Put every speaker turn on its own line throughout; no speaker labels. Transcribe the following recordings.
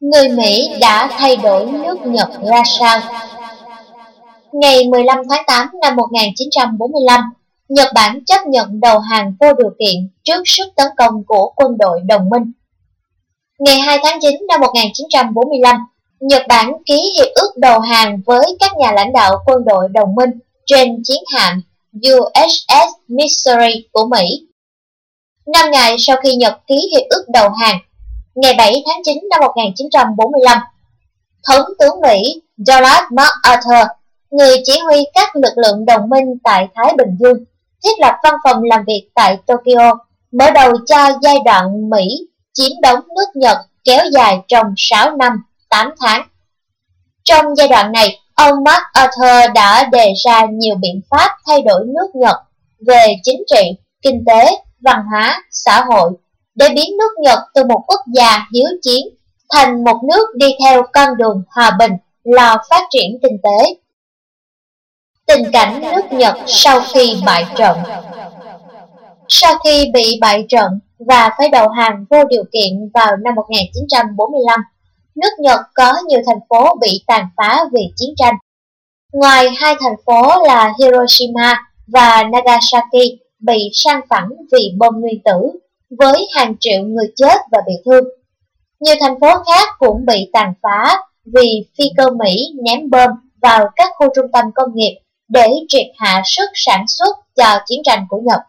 Người Mỹ đã thay đổi nước Nhật ra sao? Ngày 15 tháng 8 năm 1945, Nhật Bản chấp nhận đầu hàng vô điều kiện trước sức tấn công của quân đội đồng minh. Ngày 2 tháng 9 năm 1945, Nhật Bản ký hiệp ước đầu hàng với các nhà lãnh đạo quân đội đồng minh trên chiến hạm USS Missouri của Mỹ. 5 ngày sau khi Nhật ký hiệp ước đầu hàng, ngày 7 tháng 9 năm 1945, Thống tướng Mỹ Donald MacArthur, người chỉ huy các lực lượng đồng minh tại Thái Bình Dương, thiết lập văn phòng làm việc tại Tokyo, mở đầu cho giai đoạn Mỹ chiếm đóng nước Nhật kéo dài trong 6 năm, 8 tháng. Trong giai đoạn này, ông MacArthur đã đề ra nhiều biện pháp thay đổi nước Nhật về chính trị, kinh tế, văn hóa, xã hội, để biến nước Nhật từ một quốc gia hiếu chiến thành một nước đi theo con đường hòa bình, lo phát triển kinh tế. Tình cảnh nước Nhật sau khi bại trận. Sau khi bị bại trận và phải đầu hàng vô điều kiện vào năm 1945, nước Nhật có nhiều thành phố bị tàn phá vì chiến tranh. Ngoài hai thành phố là Hiroshima và Nagasaki bị san phẳng vì bom nguyên tử, với hàng triệu người chết và bị thương. Nhiều thành phố khác cũng bị tàn phá vì phi cơ Mỹ ném bom vào các khu trung tâm công nghiệp để triệt hạ sức sản xuất cho chiến tranh của Nhật.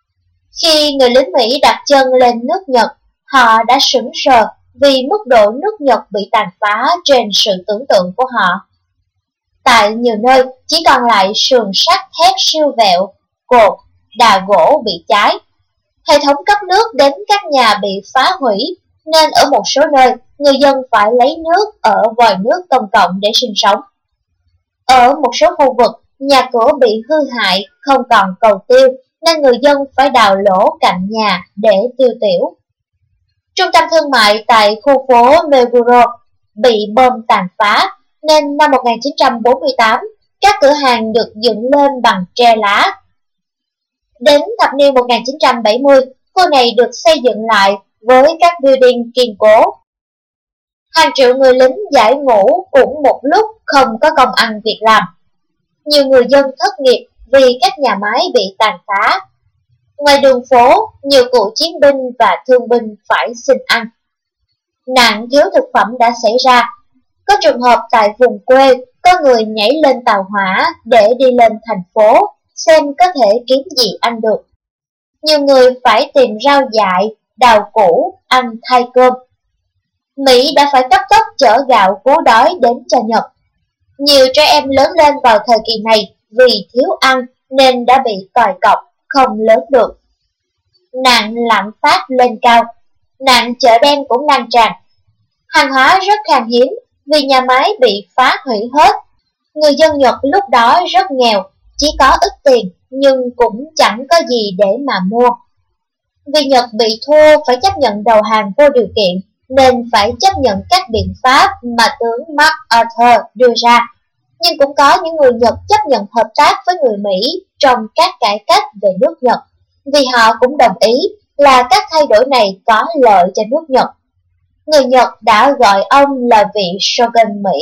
Khi người lính Mỹ đặt chân lên nước Nhật, họ đã sững sờ vì mức độ nước Nhật bị tàn phá trên sự tưởng tượng của họ. Tại nhiều nơi chỉ còn lại sườn sắt thép siêu vẹo, cột, đà gỗ bị cháy. Hệ thống cấp nước đến các nhà bị phá hủy, nên ở một số nơi người dân phải lấy nước ở vòi nước công cộng để sinh sống. Ở một số khu vực, nhà cửa bị hư hại, không còn cầu tiêu, nên người dân phải đào lỗ cạnh nhà để tiêu tiểu. Trung tâm thương mại tại khu phố Meguro bị bom tàn phá, nên năm 1948, các cửa hàng được dựng lên bằng tre lá. Đến thập niên 1970, khu này được xây dựng lại với các building kiên cố. Hàng triệu người lính giải ngũ cũng một lúc không có công ăn việc làm. Nhiều người dân thất nghiệp vì các nhà máy bị tàn phá. Ngoài đường phố, nhiều cựu chiến binh và thương binh phải xin ăn. Nạn thiếu thực phẩm đã xảy ra. Có trường hợp tại vùng quê, có người nhảy lên tàu hỏa để đi lên thành phố, xem có thể kiếm gì ăn được. Nhiều người phải tìm rau dại, đào củ, ăn thay cơm. Mỹ đã phải cấp tốc chở gạo cứu đói đến cho Nhật. Nhiều trẻ em lớn lên vào thời kỳ này vì thiếu ăn nên đã bị còi cọc, không lớn được. Nạn lạm phát lên cao, nạn chợ đen cũng lan tràn. Hàng hóa rất khan hiếm vì nhà máy bị phá hủy hết. Người dân Nhật lúc đó rất nghèo, chỉ có ít tiền nhưng cũng chẳng có gì để mà mua. Vì Nhật bị thua phải chấp nhận đầu hàng vô điều kiện, nên phải chấp nhận các biện pháp mà tướng MacArthur đưa ra. Nhưng cũng có những người Nhật chấp nhận hợp tác với người Mỹ trong các cải cách về nước Nhật, vì họ cũng đồng ý là các thay đổi này có lợi cho nước Nhật. Người Nhật đã gọi ông là vị shogun Mỹ.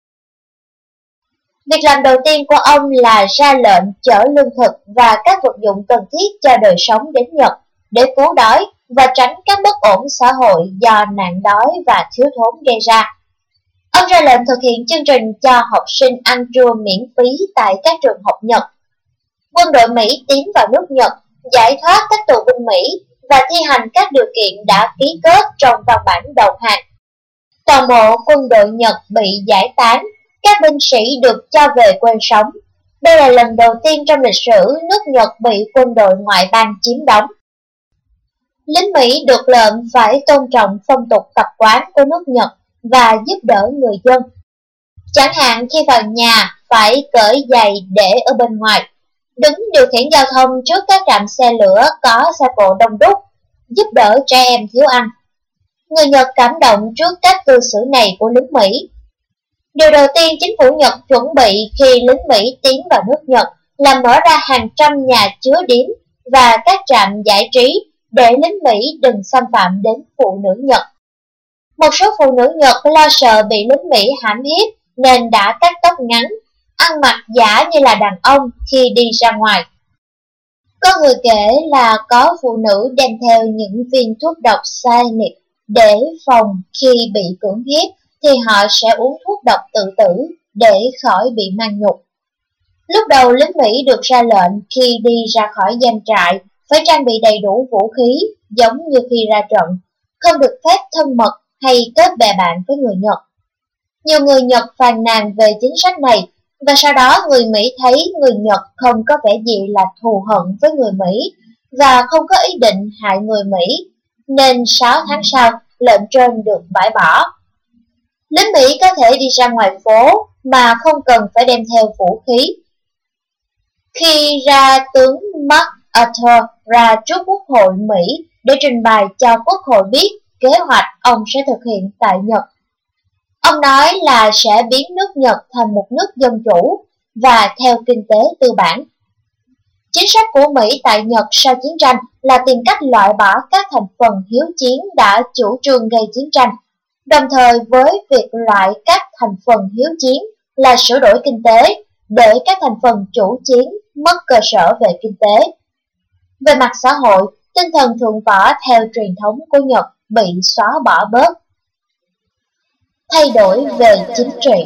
Việc làm đầu tiên của ông là ra lệnh chở lương thực và các vật dụng cần thiết cho đời sống đến Nhật để cứu đói và tránh các bất ổn xã hội do nạn đói và thiếu thốn gây ra. Ông ra lệnh thực hiện chương trình cho học sinh ăn trưa miễn phí tại các trường học Nhật. Quân đội Mỹ tiến vào nước Nhật, giải thoát các tù binh Mỹ và thi hành các điều kiện đã ký kết trong văn bản đầu hàng. Toàn bộ quân đội Nhật bị giải tán, các binh sĩ được cho về quê sống. Đây là lần đầu tiên trong lịch sử nước Nhật bị quân đội ngoại bang chiếm đóng. Lính Mỹ được lệnh phải tôn trọng phong tục tập quán của nước Nhật và giúp đỡ người dân. Chẳng hạn khi vào nhà phải cởi giày để ở bên ngoài, đứng điều khiển giao thông trước các trạm xe lửa có xe cộ đông đúc, giúp đỡ trẻ em thiếu ăn. Người Nhật cảm động trước cách cư xử này của lính Mỹ. Điều đầu tiên chính phủ Nhật chuẩn bị khi lính Mỹ tiến vào nước Nhật là mở ra hàng trăm nhà chứa điếm và các trạm giải trí để lính Mỹ đừng xâm phạm đến phụ nữ Nhật. Một số phụ nữ Nhật lo sợ bị lính Mỹ hãm hiếp nên đã cắt tóc ngắn, ăn mặc giả như là đàn ông khi đi ra ngoài. Có người kể là có phụ nữ đem theo những viên thuốc độc cyanide để phòng khi bị cưỡng hiếp thì họ sẽ uống thuốc độc tự tử để khỏi bị mang nhục. Lúc đầu lính Mỹ được ra lệnh khi đi ra khỏi doanh trại phải trang bị đầy đủ vũ khí giống như khi ra trận, không được phép thân mật hay kết bè bạn với người Nhật. Nhiều người Nhật phàn nàn về chính sách này, và sau đó người Mỹ thấy người Nhật không có vẻ gì là thù hận với người Mỹ và không có ý định hại người Mỹ, nên 6 tháng sau lệnh trên được bãi bỏ. Lính Mỹ có thể đi ra ngoài phố mà không cần phải đem theo vũ khí. Khi ra tướng MacArthur ra trước Quốc hội Mỹ để trình bày cho Quốc hội biết kế hoạch ông sẽ thực hiện tại Nhật. Ông nói là sẽ biến nước Nhật thành một nước dân chủ và theo kinh tế tư bản. Chính sách của Mỹ tại Nhật sau chiến tranh là tìm cách loại bỏ các thành phần hiếu chiến đã chủ trương gây chiến tranh, đồng thời với việc loại các thành phần hiếu chiến là sửa đổi kinh tế để các thành phần chủ chiến mất cơ sở về kinh tế. Về mặt xã hội, tinh thần thượng võ theo truyền thống của Nhật bị xóa bỏ bớt. Thay đổi về chính trị.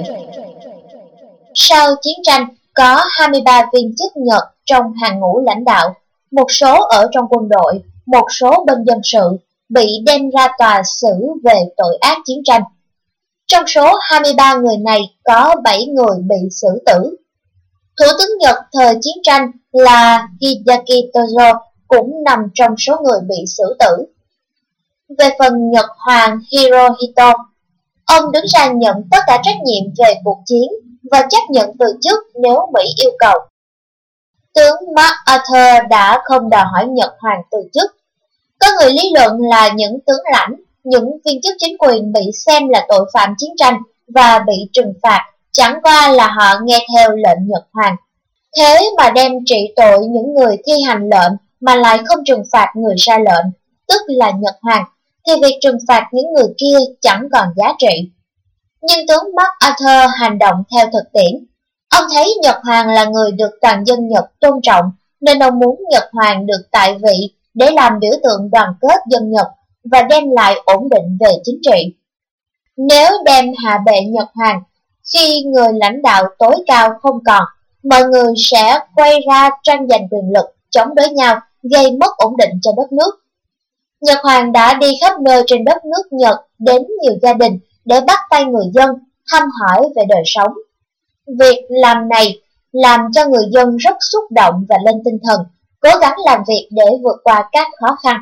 Sau chiến tranh, có 23 viên chức Nhật trong hàng ngũ lãnh đạo, một số ở trong quân đội, một số bên dân sự, bị đem ra tòa xử về tội ác chiến tranh. Trong số 23 người này có 7 người bị xử tử. Thủ tướng Nhật thời chiến tranh là Hideaki Tojo cũng nằm trong số người bị xử tử. Về phần Nhật Hoàng Hirohito, ông đứng ra nhận tất cả trách nhiệm về cuộc chiến và chấp nhận từ chức nếu Mỹ yêu cầu. Tướng MacArthur đã không đòi hỏi Nhật Hoàng từ chức. Có người lý luận là những tướng lãnh, những viên chức chính quyền bị xem là tội phạm chiến tranh và bị trừng phạt, chẳng qua là họ nghe theo lệnh Nhật Hoàng. Thế mà đem trị tội những người thi hành lệnh mà lại không trừng phạt người ra lệnh, tức là Nhật Hoàng, thì việc trừng phạt những người kia chẳng còn giá trị. Nhưng tướng MacArthur hành động theo thực tiễn. Ông thấy Nhật Hoàng là người được toàn dân Nhật tôn trọng, nên ông muốn Nhật Hoàng được tại vị để làm biểu tượng đoàn kết dân Nhật và đem lại ổn định về chính trị. Nếu đem hạ bệ Nhật Hoàng, khi người lãnh đạo tối cao không còn, mọi người sẽ quay ra tranh giành quyền lực, chống đối nhau, gây mất ổn định cho đất nước. Nhật Hoàng đã đi khắp nơi trên đất nước Nhật đến nhiều gia đình để bắt tay người dân, thăm hỏi về đời sống. Việc làm này làm cho người dân rất xúc động và lên tinh thần, cố gắng làm việc để vượt qua các khó khăn.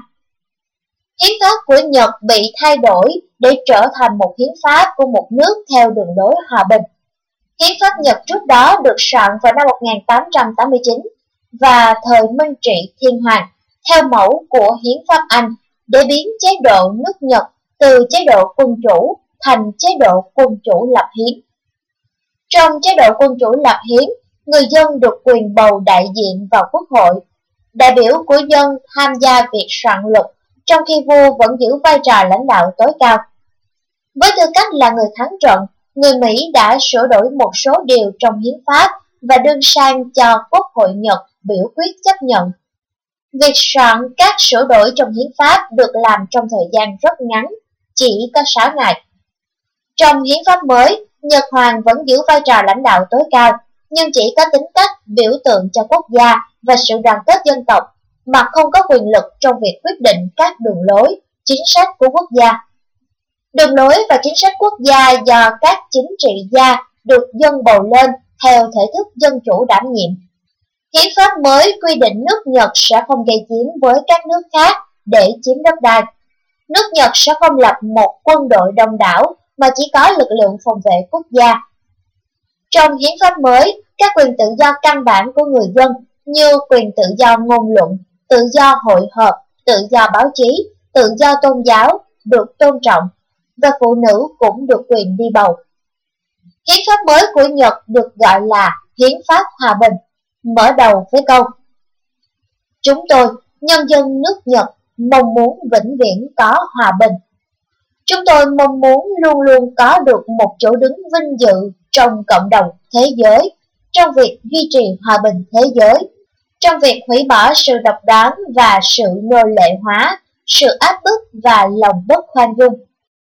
Hiến pháp của Nhật bị thay đổi để trở thành một hiến pháp của một nước theo đường lối hòa bình. Hiến pháp Nhật trước đó được soạn vào năm 1889 và thời Minh Trị Thiên Hoàng theo mẫu của hiến pháp Anh để biến chế độ nước Nhật từ chế độ quân chủ thành chế độ quân chủ lập hiến. Trong chế độ quân chủ lập hiến, người dân được quyền bầu đại diện vào quốc hội. Đại biểu của dân tham gia việc soạn luật, trong khi vua vẫn giữ vai trò lãnh đạo tối cao. Với tư cách là người thắng trận, người Mỹ đã sửa đổi một số điều trong hiến pháp và đưa sang cho Quốc hội Nhật biểu quyết chấp nhận. Việc soạn các sửa đổi trong hiến pháp được làm trong thời gian rất ngắn, chỉ có 6 ngày. Trong hiến pháp mới, Nhật Hoàng vẫn giữ vai trò lãnh đạo tối cao, nhưng chỉ có tính cách biểu tượng cho quốc gia và sự đoàn kết dân tộc, mà không có quyền lực trong việc quyết định các đường lối, chính sách của quốc gia. Đường lối và chính sách quốc gia do các chính trị gia được dân bầu lên theo thể thức dân chủ đảm nhiệm. Hiến pháp mới quy định nước Nhật sẽ không gây chiến với các nước khác để chiếm đất đai. Nước Nhật sẽ không lập một quân đội đông đảo mà chỉ có lực lượng phòng vệ quốc gia. Trong hiến pháp mới, các quyền tự do căn bản của người dân như quyền tự do ngôn luận, tự do hội họp, tự do báo chí, tự do tôn giáo được tôn trọng, và phụ nữ cũng được quyền đi bầu. Hiến pháp mới của Nhật được gọi là Hiến pháp Hòa bình, mở đầu với câu: Chúng tôi, nhân dân nước Nhật, mong muốn vĩnh viễn có hòa bình. Chúng tôi mong muốn luôn luôn có được một chỗ đứng vinh dự trong cộng đồng thế giới, trong việc duy trì hòa bình thế giới, trong việc hủy bỏ sự độc đoán và sự nô lệ hóa, sự áp bức và lòng bất khoan dung.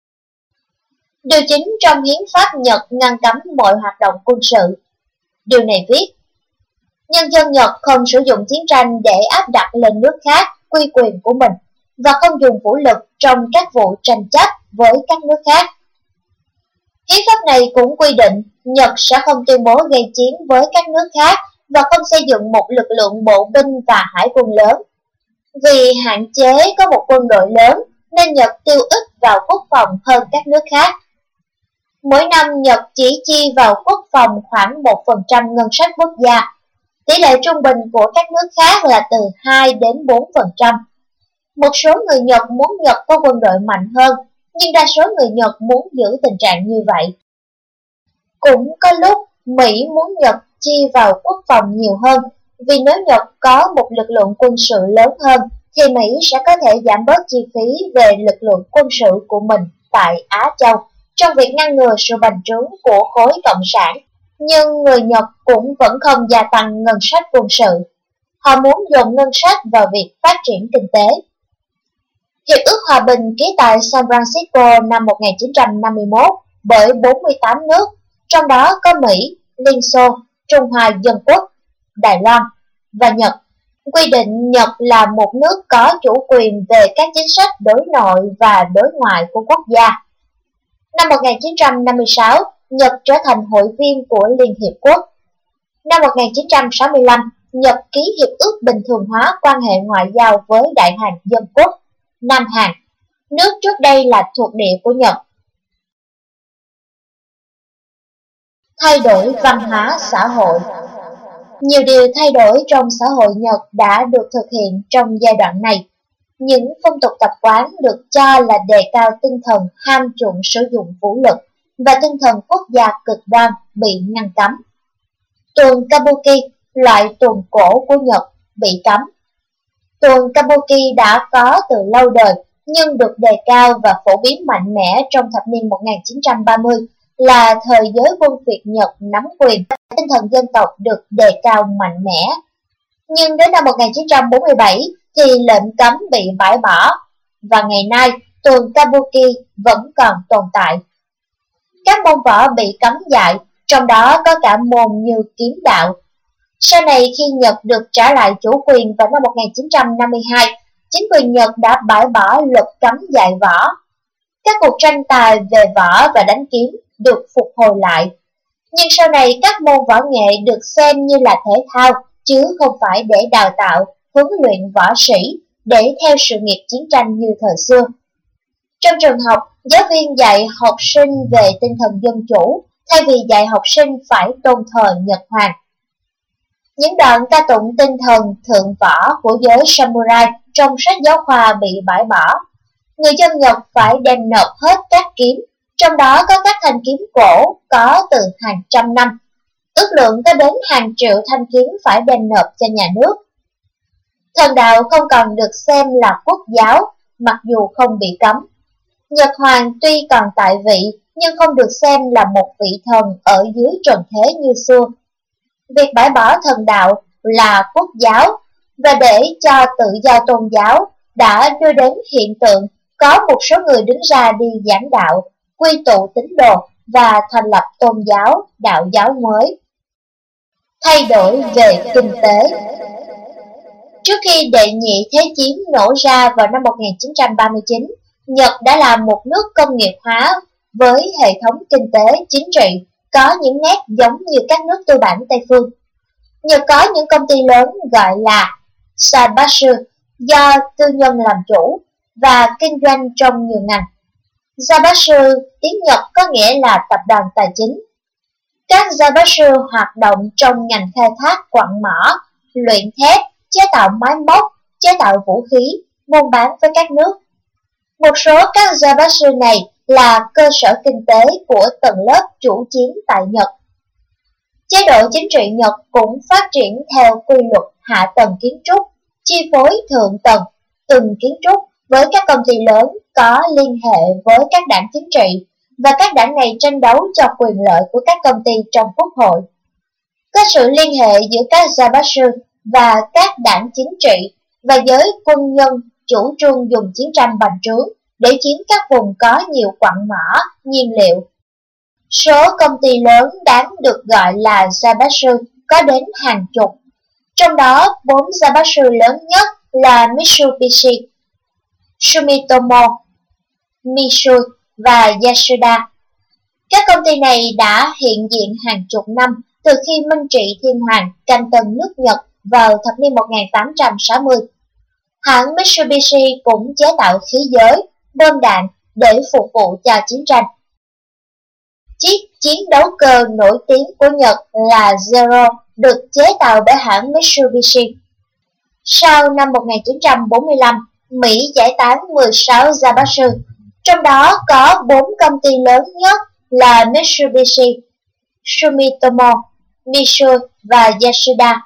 Điều 9 trong hiến pháp Nhật ngăn cấm mọi hoạt động quân sự. Điều này viết: nhân dân Nhật không sử dụng chiến tranh để áp đặt lên nước khác quy quyền của mình và không dùng vũ lực trong các vụ tranh chấp với các nước khác. Hiến pháp này cũng quy định Nhật sẽ không tuyên bố gây chiến với các nước khác và không xây dựng một lực lượng bộ binh và hải quân lớn. Vì hạn chế có một quân đội lớn nên Nhật tiêu ít vào quốc phòng hơn các nước khác. Mỗi năm Nhật chỉ chi vào quốc phòng khoảng 1% ngân sách quốc gia. Tỷ lệ trung bình của các nước khác là từ 2 đến 4%. Một số người Nhật muốn Nhật có quân đội mạnh hơn, nhưng đa số người Nhật muốn giữ tình trạng như vậy. Cũng có lúc Mỹ muốn Nhật chi vào quốc phòng nhiều hơn, vì nếu Nhật có một lực lượng quân sự lớn hơn, thì Mỹ sẽ có thể giảm bớt chi phí về lực lượng quân sự của mình tại Á Châu trong việc ngăn ngừa sự bành trướng của khối cộng sản. Nhưng người Nhật cũng vẫn không gia tăng ngân sách quân sự. Họ muốn dồn ngân sách vào việc phát triển kinh tế. Hiệp ước Hòa bình ký tại San Francisco năm 1951 bởi 48 nước, trong đó có Mỹ, Liên Xô, Trung Hoa Dân Quốc, Đài Loan và Nhật, quy định Nhật là một nước có chủ quyền về các chính sách đối nội và đối ngoại của quốc gia. Năm 1956, Nhật trở thành hội viên của Liên Hiệp Quốc. Năm 1965, Nhật ký Hiệp ước Bình thường hóa quan hệ ngoại giao với Đại Hàn Dân Quốc, Nam Hàn, nước trước đây là thuộc địa của Nhật. Thay đổi văn hóa xã hội. Nhiều điều thay đổi trong xã hội Nhật đã được thực hiện trong giai đoạn này. Những phong tục tập quán được cho là đề cao tinh thần ham chuộng sử dụng vũ lực và tinh thần quốc gia cực đoan bị ngăn cấm. Tuồng Kabuki, loại tuồng cổ của Nhật, bị cấm. Tuồng Kabuki đã có từ lâu đời nhưng được đề cao và phổ biến mạnh mẽ trong thập niên 1930 là thời giới quân Việt Nhật nắm quyền, tinh thần dân tộc được đề cao mạnh mẽ. Nhưng đến năm 1947 thì lệnh cấm bị bãi bỏ, và ngày nay tuồng Kabuki vẫn còn tồn tại. Các môn võ bị cấm dạy, trong đó có cả môn như kiếm đạo. Sau này khi Nhật được trả lại chủ quyền vào năm 1952, chính quyền Nhật đã bãi bỏ luật cấm dạy võ. Các cuộc tranh tài về võ và đánh kiếm được phục hồi lại. Nhưng sau này các môn võ nghệ được xem như là thể thao, chứ không phải để đào tạo, huấn luyện võ sĩ để theo sự nghiệp chiến tranh như thời xưa. Trong trường học, giáo viên dạy học sinh về tinh thần dân chủ, thay vì dạy học sinh phải tôn thờ Nhật Hoàng. Những đoạn ca tụng tinh thần thượng võ của giới samurai trong sách giáo khoa bị bãi bỏ. Người dân Nhật phải đem nộp hết các kiếm, trong đó có các thanh kiếm cổ có từ hàng trăm năm. Ước lượng có đến hàng triệu thanh kiếm phải đem nộp cho nhà nước. Thần đạo không còn được xem là quốc giáo, mặc dù không bị cấm. Nhật Hoàng tuy còn tại vị, nhưng không được xem là một vị thần ở dưới trần thế như xưa. Việc bãi bỏ thần đạo là quốc giáo, và để cho tự do tôn giáo đã đưa đến hiện tượng có một số người đứng ra đi giảng đạo, quy tụ tín đồ và thành lập tôn giáo, đạo giáo mới. Thay đổi về kinh tế. Trước khi Đệ nhị Thế chiến nổ ra vào năm 1939, Nhật đã là một nước công nghiệp hóa với hệ thống kinh tế, chính trị có những nét giống như các nước tư bản Tây phương. Nhật có những công ty lớn gọi là Zaibatsu do tư nhân làm chủ và kinh doanh trong nhiều ngành. Zaibatsu tiếng Nhật có nghĩa là tập đoàn tài chính. Các Zaibatsu hoạt động trong ngành khai thác quặng mỏ, luyện thép, chế tạo máy móc, chế tạo vũ khí, buôn bán với các nước. Một số các Zaibatsu này là cơ sở kinh tế của tầng lớp chủ chiến tại Nhật. Chế độ chính trị Nhật cũng phát triển theo quy luật hạ tầng kiến trúc, chi phối thượng tầng, từng kiến trúc với các công ty lớn có liên hệ với các đảng chính trị, và các đảng này tranh đấu cho quyền lợi của các công ty trong quốc hội. Có sự liên hệ giữa các Zabasu và các đảng chính trị và giới quân nhân chủ trương dùng chiến tranh bành trướng để chiếm các vùng có nhiều quặng mỏ, nhiên liệu. Số công ty lớn đáng được gọi là Zabasu có đến hàng chục, trong đó 4 Zabasu lớn nhất là Mitsubishi, Sumitomo, Mitsui và Yasuda. Các công ty này đã hiện diện hàng chục năm từ khi Minh trị thiên hoàng canh tân nước Nhật vào thập niên 1860. Hãng Mitsubishi cũng chế tạo khí giới, bom đạn để phục vụ cho chiến tranh. Chiếc chiến đấu cơ nổi tiếng của Nhật là Zero được chế tạo bởi hãng Mitsubishi. Sau năm 1945, Mỹ giải tán 16 Zabasu, trong đó có 4 công ty lớn nhất là Mitsubishi, Sumitomo, Mitsui và Yasuda.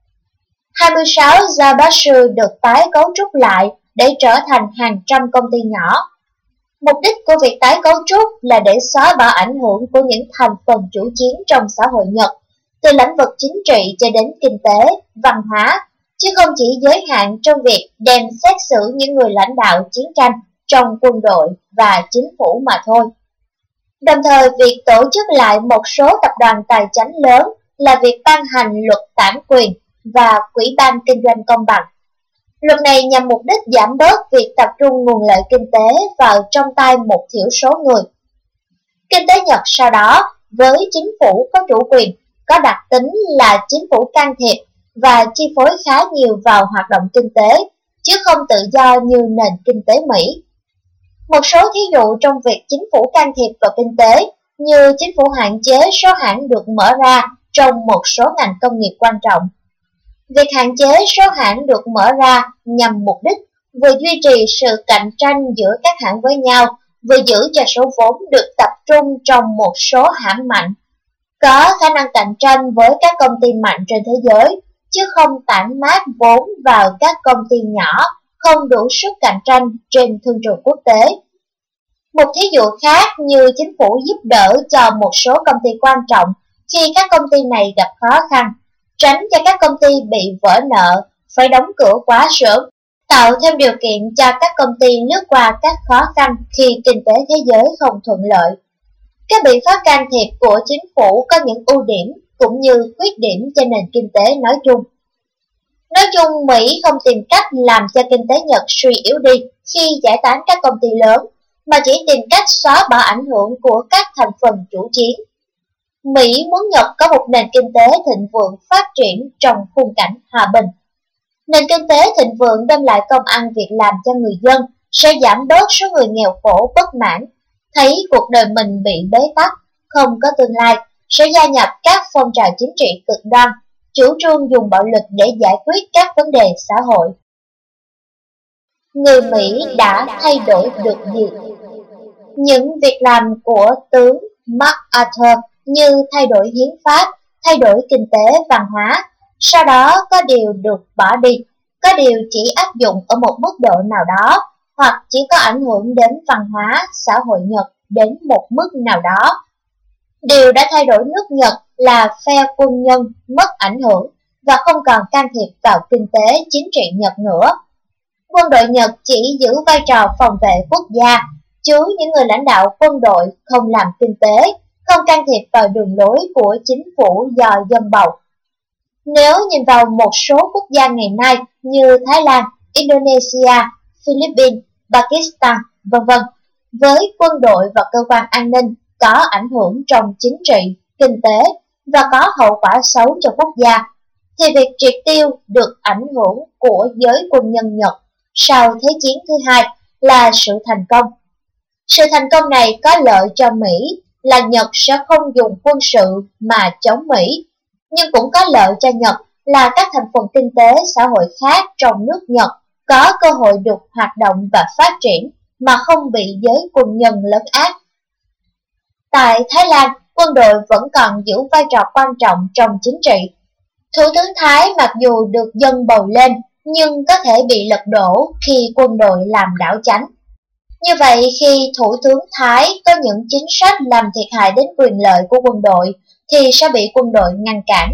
26 Zabasu được tái cấu trúc lại để trở thành hàng trăm công ty nhỏ. Mục đích của việc tái cấu trúc là để xóa bỏ ảnh hưởng của những thành phần chủ chiến trong xã hội Nhật, từ lĩnh vực chính trị cho đến kinh tế, văn hóa, chứ không chỉ giới hạn trong việc đem xét xử những người lãnh đạo chiến tranh trong quân đội và chính phủ mà thôi. Đồng thời, việc tổ chức lại một số tập đoàn tài chánh lớn là việc ban hành luật bản quyền và Ủy ban Kinh doanh công bằng. Luật này nhằm mục đích giảm bớt việc tập trung nguồn lợi kinh tế vào trong tay một thiểu số người. Kinh tế Nhật sau đó, với chính phủ có chủ quyền, có đặc tính là chính phủ can thiệp và chi phối khá nhiều vào hoạt động kinh tế, chứ không tự do như nền kinh tế Mỹ. Một số thí dụ trong việc chính phủ can thiệp vào kinh tế như chính phủ hạn chế số hãng được mở ra trong một số ngành công nghiệp quan trọng. Việc hạn chế số hãng được mở ra nhằm mục đích vừa duy trì sự cạnh tranh giữa các hãng với nhau, vừa giữ cho số vốn được tập trung trong một số hãng mạnh, có khả năng cạnh tranh với các công ty mạnh trên thế giới, chứ không tản mát vốn vào các công ty nhỏ không đủ sức cạnh tranh trên thương trường quốc tế. Một thí dụ khác như chính phủ giúp đỡ cho một số công ty quan trọng khi các công ty này gặp khó khăn, tránh cho các công ty bị vỡ nợ, phải đóng cửa quá sớm, tạo thêm điều kiện cho các công ty lướt qua các khó khăn khi kinh tế thế giới không thuận lợi. Các biện pháp can thiệp của chính phủ có những ưu điểm cũng như khuyết điểm cho nền kinh tế nói chung. Nói chung, Mỹ không tìm cách làm cho kinh tế Nhật suy yếu đi khi giải tán các công ty lớn, mà chỉ tìm cách xóa bỏ ảnh hưởng của các thành phần chủ chiến. Mỹ muốn Nhật có một nền kinh tế thịnh vượng phát triển trong khung cảnh hòa bình. Nền kinh tế thịnh vượng đem lại công ăn việc làm cho người dân, sẽ giảm bớt số người nghèo khổ bất mãn, thấy cuộc đời mình bị bế tắc, không có tương lai, sẽ gia nhập các phong trào chính trị cực đoan, chủ trương dùng bạo lực để giải quyết các vấn đề xã hội. Người Mỹ đã thay đổi được gì? Những việc làm của tướng MacArthur như thay đổi hiến pháp, thay đổi kinh tế, văn hóa, sau đó có điều được bỏ đi, có điều chỉ áp dụng ở một mức độ nào đó, hoặc chỉ có ảnh hưởng đến văn hóa, xã hội Nhật đến một mức nào đó. Điều đã thay đổi nước Nhật là phe quân nhân mất ảnh hưởng và không còn can thiệp vào kinh tế, chính trị Nhật nữa. Quân đội Nhật chỉ giữ vai trò phòng vệ quốc gia, chứ những người lãnh đạo quân đội không làm kinh tế, không can thiệp vào đường lối của chính phủ do dân bầu. Nếu nhìn vào một số quốc gia ngày nay như Thái Lan, Indonesia, Philippines, Pakistan, v.v., với quân đội và cơ quan an ninh có ảnh hưởng trong chính trị, kinh tế và có hậu quả xấu cho quốc gia, thì việc triệt tiêu được ảnh hưởng của giới quân nhân Nhật sau Thế chiến thứ hai là sự thành công. Sự thành công này có lợi cho Mỹ là Nhật sẽ không dùng quân sự mà chống Mỹ, nhưng cũng có lợi cho Nhật là các thành phần kinh tế xã hội khác trong nước Nhật có cơ hội được hoạt động và phát triển mà không bị giới quân nhân lấn át. Tại Thái Lan, quân đội vẫn còn giữ vai trò quan trọng trong chính trị. Thủ tướng Thái mặc dù được dân bầu lên, nhưng có thể bị lật đổ khi quân đội làm đảo chánh. Như vậy, khi Thủ tướng Thái có những chính sách làm thiệt hại đến quyền lợi của quân đội, thì sẽ bị quân đội ngăn cản.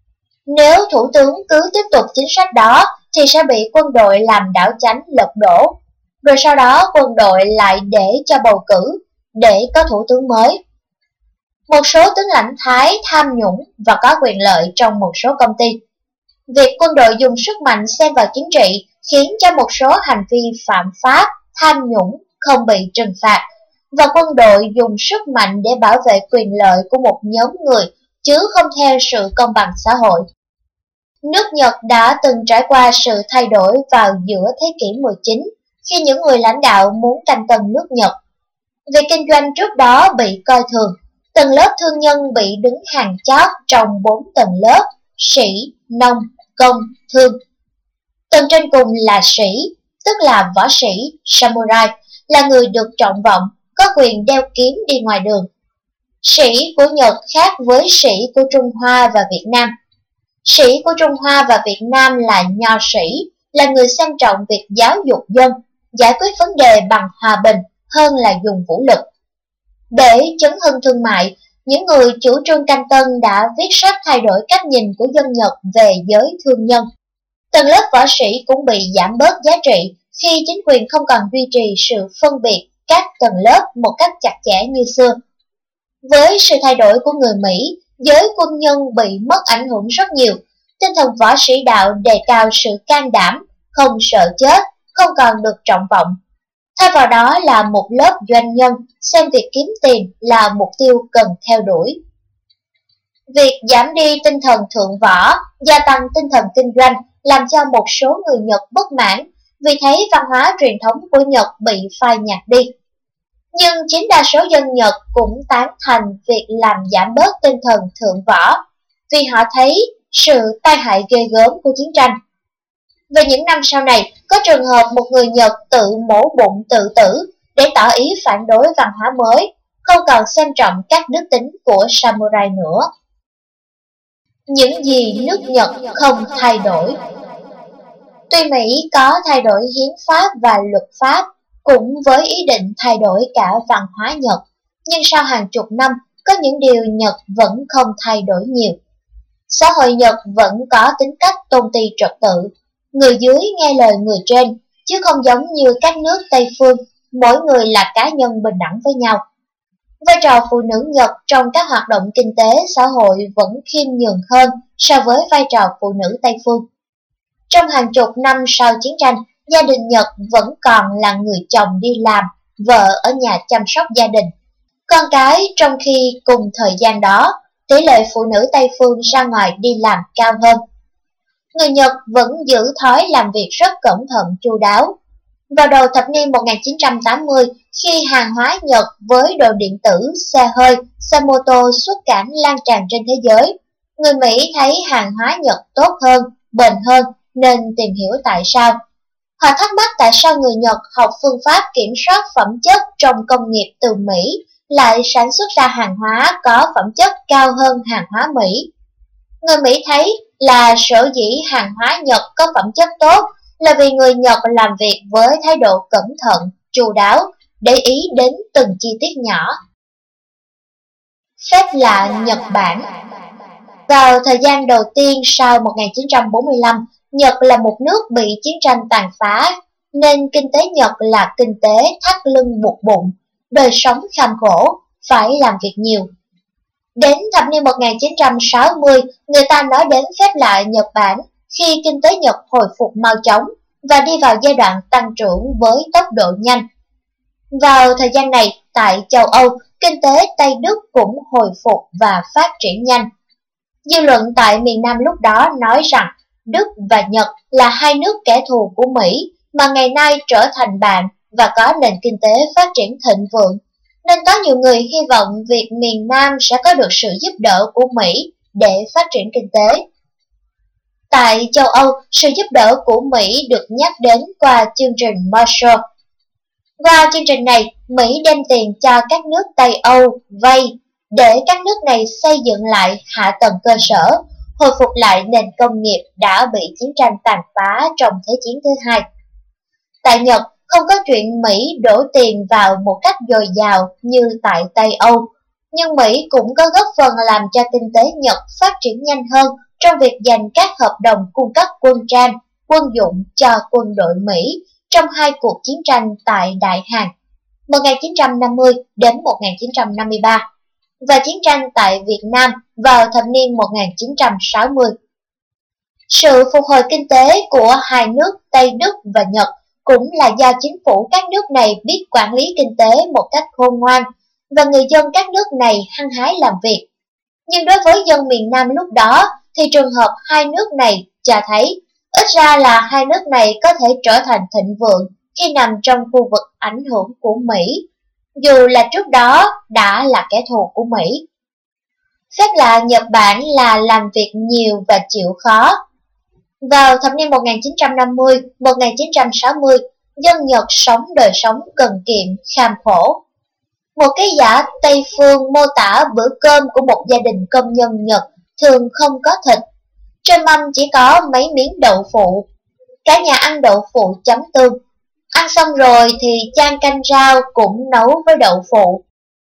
Nếu Thủ tướng cứ tiếp tục chính sách đó, thì sẽ bị quân đội làm đảo chánh lật đổ. Rồi sau đó quân đội lại để cho bầu cử, để có thủ tướng mới. Một số tướng lãnh Thái tham nhũng và có quyền lợi trong một số công ty. Việc quân đội dùng sức mạnh xen vào chính trị khiến cho một số hành vi phạm pháp, tham nhũng không bị trừng phạt, và quân đội dùng sức mạnh để bảo vệ quyền lợi của một nhóm người, chứ không theo sự công bằng xã hội. Nước Nhật đã từng trải qua sự thay đổi vào giữa thế kỷ 19, khi những người lãnh đạo muốn tranh tân nước Nhật. Việc kinh doanh trước đó bị coi thường, tầng lớp thương nhân bị đứng hàng chót trong 4 tầng lớp: sĩ, nông, công, thương. Tầng trên cùng là sĩ, tức là võ sĩ, samurai, là người được trọng vọng, có quyền đeo kiếm đi ngoài đường. Sĩ của Nhật khác với sĩ của Trung Hoa và Việt Nam. Sĩ của Trung Hoa và Việt Nam là nho sĩ, là người xem trọng việc giáo dục dân, giải quyết vấn đề bằng hòa bình hơn là dùng vũ lực. Để chấn hưng thương mại, những người chủ trương canh tân đã viết sách thay đổi cách nhìn của dân Nhật về giới thương nhân. Tầng lớp võ sĩ cũng bị giảm bớt giá trị khi chính quyền không còn duy trì sự phân biệt các tầng lớp một cách chặt chẽ như xưa. Với sự thay đổi của người Mỹ, giới quân nhân bị mất ảnh hưởng rất nhiều. Tinh thần võ sĩ đạo đề cao sự can đảm, không sợ chết, không còn được trọng vọng. Thay vào đó là một lớp doanh nhân xem việc kiếm tiền là mục tiêu cần theo đuổi. Việc giảm đi tinh thần thượng võ, gia tăng tinh thần kinh doanh làm cho một số người Nhật bất mãn, vì thấy văn hóa truyền thống của Nhật bị phai nhạt đi. Nhưng chính đa số dân Nhật cũng tán thành việc làm giảm bớt tinh thần thượng võ, vì họ thấy sự tai hại ghê gớm của chiến tranh. Về những năm sau này, có trường hợp một người Nhật tự mổ bụng tự tử để tỏ ý phản đối văn hóa mới, không còn xem trọng các đức tính của samurai nữa. Những gì nước Nhật không thay đổi. Tuy Mỹ có thay đổi hiến pháp và luật pháp, cũng với ý định thay đổi cả văn hóa Nhật, nhưng sau hàng chục năm, có những điều Nhật vẫn không thay đổi nhiều. Xã hội Nhật vẫn có tính cách tôn ti trật tự, người dưới nghe lời người trên, chứ không giống như các nước Tây phương, mỗi người là cá nhân bình đẳng với nhau. Vai trò phụ nữ Nhật trong các hoạt động kinh tế xã hội vẫn khiêm nhường hơn so với vai trò phụ nữ Tây phương. Trong hàng chục năm sau chiến tranh, gia đình Nhật vẫn còn là người chồng đi làm, vợ ở nhà chăm sóc gia đình, con cái, trong khi cùng thời gian đó, tỷ lệ phụ nữ Tây phương ra ngoài đi làm cao hơn. Người Nhật vẫn giữ thói làm việc rất cẩn thận chu đáo. Vào đầu thập niên 1980, khi hàng hóa Nhật với đồ điện tử, xe hơi, xe mô tô xuất cảnh lan tràn trên thế giới, người Mỹ thấy hàng hóa Nhật tốt hơn, bền hơn nên tìm hiểu tại sao. Họ thắc mắc tại sao người Nhật học phương pháp kiểm soát phẩm chất trong công nghiệp từ Mỹ lại sản xuất ra hàng hóa có phẩm chất cao hơn hàng hóa Mỹ. Người Mỹ thấy là sở dĩ hàng hóa Nhật có phẩm chất tốt là vì người Nhật làm việc với thái độ cẩn thận, chu đáo, để ý đến từng chi tiết nhỏ. Phép lạ Nhật Bản. Vào thời gian đầu tiên sau 1945, Nhật là một nước bị chiến tranh tàn phá, nên kinh tế Nhật là kinh tế thắt lưng buộc bụng, đời sống kham khổ, phải làm việc nhiều. Đến thập niên 1960, người ta nói đến phép lạ Nhật Bản khi kinh tế Nhật hồi phục mau chóng và đi vào giai đoạn tăng trưởng với tốc độ nhanh. Vào thời gian này, tại châu Âu, kinh tế Tây Đức cũng hồi phục và phát triển nhanh. Dư luận tại miền Nam lúc đó nói rằng Đức và Nhật là hai nước kẻ thù của Mỹ mà ngày nay trở thành bạn và có nền kinh tế phát triển thịnh vượng, nên có nhiều người hy vọng việc miền Nam sẽ có được sự giúp đỡ của Mỹ để phát triển kinh tế. Tại châu Âu, sự giúp đỡ của Mỹ được nhắc đến qua chương trình Marshall. Qua chương trình này, Mỹ đem tiền cho các nước Tây Âu vay để các nước này xây dựng lại hạ tầng cơ sở, hồi phục lại nền công nghiệp đã bị chiến tranh tàn phá trong Thế chiến thứ hai. Tại Nhật, không có chuyện Mỹ đổ tiền vào một cách dồi dào như tại Tây Âu, nhưng Mỹ cũng có góp phần làm cho kinh tế Nhật phát triển nhanh hơn trong việc giành các hợp đồng cung cấp quân trang, quân dụng cho quân đội Mỹ trong hai cuộc chiến tranh tại Đại Hàn 1950 đến 1953 và chiến tranh tại Việt Nam vào thập niên 1960. Sự phục hồi kinh tế của hai nước Tây Đức và Nhật cũng là do chính phủ các nước này biết quản lý kinh tế một cách khôn ngoan và người dân các nước này hăng hái làm việc. Nhưng đối với dân miền Nam lúc đó thì trường hợp hai nước này cho thấy ít ra là hai nước này có thể trở thành thịnh vượng khi nằm trong khu vực ảnh hưởng của Mỹ, dù là trước đó đã là kẻ thù của Mỹ. Phép lạ Nhật Bản là làm việc nhiều và chịu khó. Vào thập niên 1950-1960, dân Nhật sống đời sống cần kiệm, kham khổ. Một ký giả Tây Phương mô tả bữa cơm của một gia đình công nhân Nhật thường không có thịt. Trên mâm chỉ có mấy miếng đậu phụ. Cả nhà ăn đậu phụ chấm tương. Ăn xong rồi thì chan canh rau cũng nấu với đậu phụ.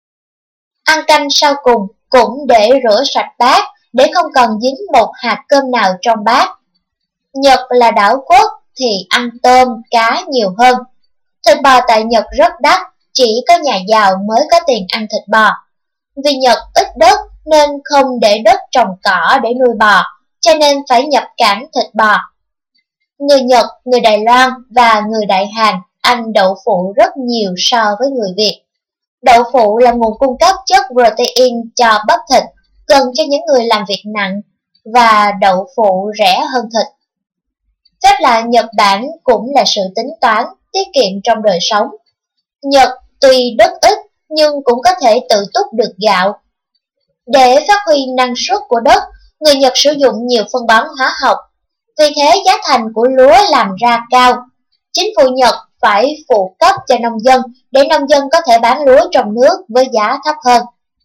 Ăn canh sau cùng cũng để rửa sạch bát để không còn dính một hạt cơm nào trong bát. Nhật là đảo quốc thì ăn tôm, cá nhiều hơn. Thịt bò tại Nhật rất đắt, chỉ có nhà giàu mới có tiền ăn thịt bò. Vì Nhật ít đất nên không để đất trồng cỏ để nuôi bò, cho nên phải nhập cảng thịt bò. Người Nhật, người Đài Loan và người Đại Hàn ăn đậu phụ rất nhiều so với người Việt. Đậu phụ là nguồn cung cấp chất protein cho bắp thịt, cần cho những người làm việc nặng, và đậu phụ rẻ hơn thịt. Phép lạ Nhật Bản cũng là sự tính toán, tiết kiệm trong đời sống. Nhật tuy đất ít nhưng cũng có thể tự túc được gạo. Để phát huy năng suất của đất, người Nhật sử dụng nhiều phân bón hóa học. Vì thế giá thành của lúa làm ra cao. Chính phủ Nhật phải phụ cấp cho nông dân để nông dân có thể bán lúa trong nước với giá thấp hơn.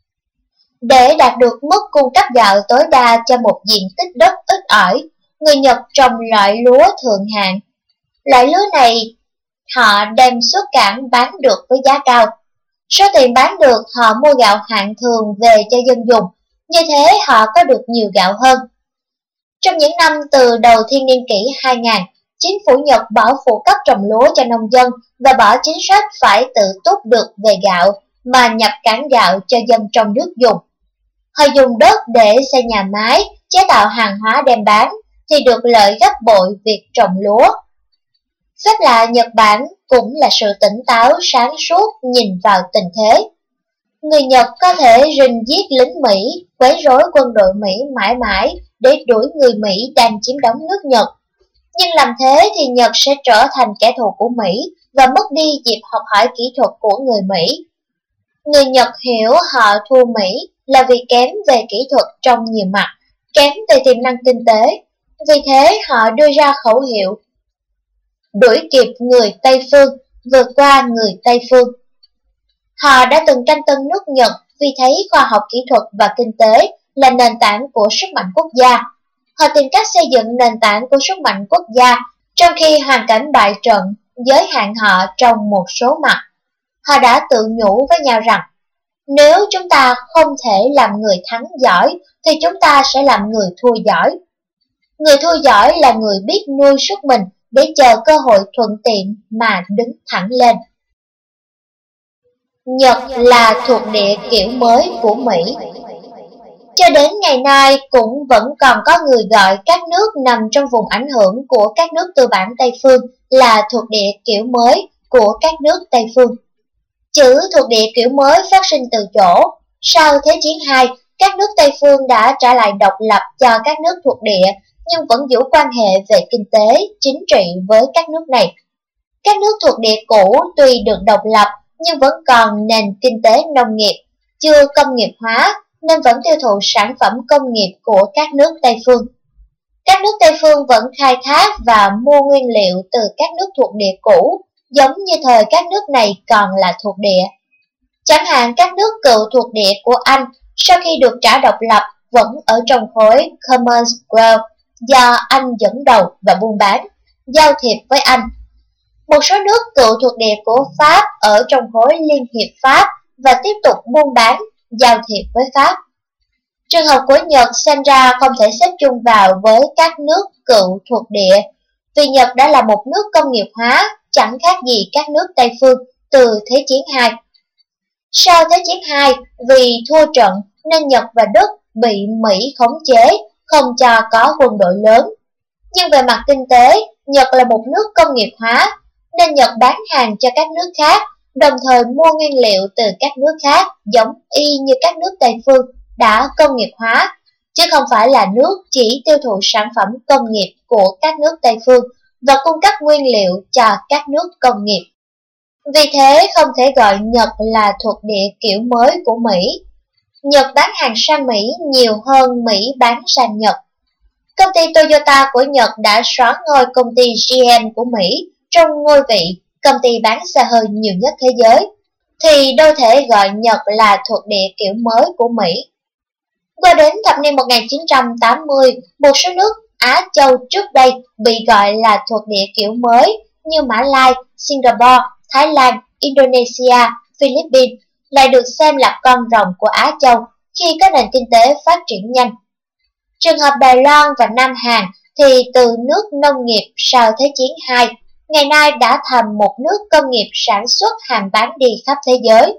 Để đạt được mức cung cấp gạo tối đa cho một diện tích đất ít ỏi, người Nhật trồng loại lúa thượng hạng. Loại lúa này họ đem xuất cảng bán được với giá cao. Số tiền bán được họ mua gạo hạng thường về cho dân dùng, như thế họ có được nhiều gạo hơn. Trong những năm từ đầu thiên niên kỷ 2000, chính phủ Nhật bỏ phụ cấp trồng lúa cho nông dân và bỏ chính sách phải tự túc được về gạo mà nhập cảng gạo cho dân trong nước dùng. Họ dùng đất để xây nhà máy, chế tạo hàng hóa đem bán, thì được lợi gấp bội việc trồng lúa. Phép lạ Nhật Bản cũng là sự tỉnh táo sáng suốt nhìn vào tình thế. Người Nhật có thể rình giết lính Mỹ, quấy rối quân đội Mỹ mãi mãi để đuổi người Mỹ đang chiếm đóng nước Nhật. Nhưng làm thế thì Nhật sẽ trở thành kẻ thù của Mỹ và mất đi dịp học hỏi kỹ thuật của người Mỹ. Người Nhật hiểu họ thua Mỹ là vì kém về kỹ thuật trong nhiều mặt, kém về tiềm năng kinh tế. Vì thế họ đưa ra khẩu hiệu đuổi kịp người Tây Phương, vượt qua người Tây Phương. Họ đã từng tranh tân nước Nhật vì thấy khoa học kỹ thuật và kinh tế là nền tảng của sức mạnh quốc gia. Họ tìm cách xây dựng nền tảng của sức mạnh quốc gia trong khi hoàn cảnh bại trận giới hạn họ trong một số mặt. Họ đã tự nhủ với nhau rằng nếu chúng ta không thể làm người thắng giỏi thì chúng ta sẽ làm người thua giỏi. Người thua giỏi là người biết nuôi sức mình để chờ cơ hội thuận tiện mà đứng thẳng lên. Nhật là thuộc địa kiểu mới của Mỹ. Cho đến ngày nay cũng vẫn còn có người gọi các nước nằm trong vùng ảnh hưởng của các nước tư bản Tây Phương là thuộc địa kiểu mới của các nước Tây Phương. Chữ thuộc địa kiểu mới phát sinh từ chỗ, sau Thế chiến II, các nước Tây Phương đã trả lại độc lập cho các nước thuộc địa, nhưng vẫn giữ quan hệ về kinh tế, chính trị với các nước này. Các nước thuộc địa cũ tuy được độc lập, nhưng vẫn còn nền kinh tế nông nghiệp, chưa công nghiệp hóa, nên vẫn tiêu thụ sản phẩm công nghiệp của các nước Tây Phương. Các nước Tây Phương vẫn khai thác và mua nguyên liệu từ các nước thuộc địa cũ, giống như thời các nước này còn là thuộc địa. Chẳng hạn các nước cựu thuộc địa của Anh, sau khi được trả độc lập, vẫn ở trong khối Commonwealth do Anh dẫn đầu và buôn bán, giao thiệp với Anh. Một số nước cựu thuộc địa của Pháp ở trong khối Liên hiệp Pháp và tiếp tục buôn bán, giao thiệp với Pháp. Trường hợp của Nhật xem ra không thể xếp chung vào với các nước cựu thuộc địa, vì Nhật đã là một nước công nghiệp hóa, chẳng khác gì các nước Tây phương từ Thế chiến II. Sau Thế chiến II, vì thua trận nên Nhật và Đức bị Mỹ khống chế, không cho có quân đội lớn. Nhưng về mặt kinh tế, Nhật là một nước công nghiệp hóa, nên Nhật bán hàng cho các nước khác, đồng thời mua nguyên liệu từ các nước khác giống y như các nước Tây phương đã công nghiệp hóa, chứ không phải là nước chỉ tiêu thụ sản phẩm công nghiệp của các nước Tây phương và cung cấp nguyên liệu cho các nước công nghiệp. Vì thế không thể gọi Nhật là thuộc địa kiểu mới của Mỹ. Nhật bán hàng sang Mỹ nhiều hơn Mỹ bán sang Nhật. Công ty Toyota của Nhật đã xóa ngôi công ty GM của Mỹ trong ngôi vị công ty bán xe hơi nhiều nhất thế giới, thì đâu thể gọi Nhật là thuộc địa kiểu mới của Mỹ. Qua đến thập niên 1980, một số nước Á Châu trước đây bị gọi là thuộc địa kiểu mới như Mã Lai, Singapore, Thái Lan, Indonesia, Philippines lại được xem là con rồng của Á Châu khi có nền kinh tế phát triển nhanh. Trường hợp Đài Loan và Nam Hàn thì từ nước nông nghiệp sau Thế chiến II, ngày nay đã thành một nước công nghiệp sản xuất hàng bán đi khắp thế giới.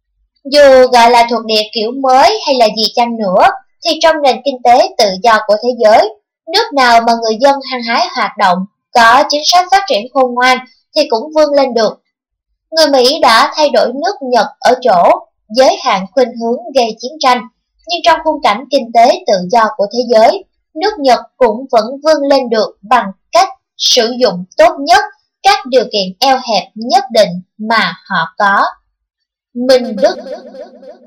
Dù gọi là thuộc địa kiểu mới hay là gì chăng nữa, thì trong nền kinh tế tự do của thế giới, nước nào mà người dân hăng hái hoạt động, có chính sách phát triển khôn ngoan thì cũng vươn lên được. Người Mỹ đã thay đổi nước Nhật ở chỗ giới hạn khuynh hướng gây chiến tranh, nhưng trong khung cảnh kinh tế tự do của thế giới, nước Nhật cũng vẫn vươn lên được bằng cách sử dụng tốt nhất các điều kiện eo hẹp nhất định mà họ có. Minh Đức.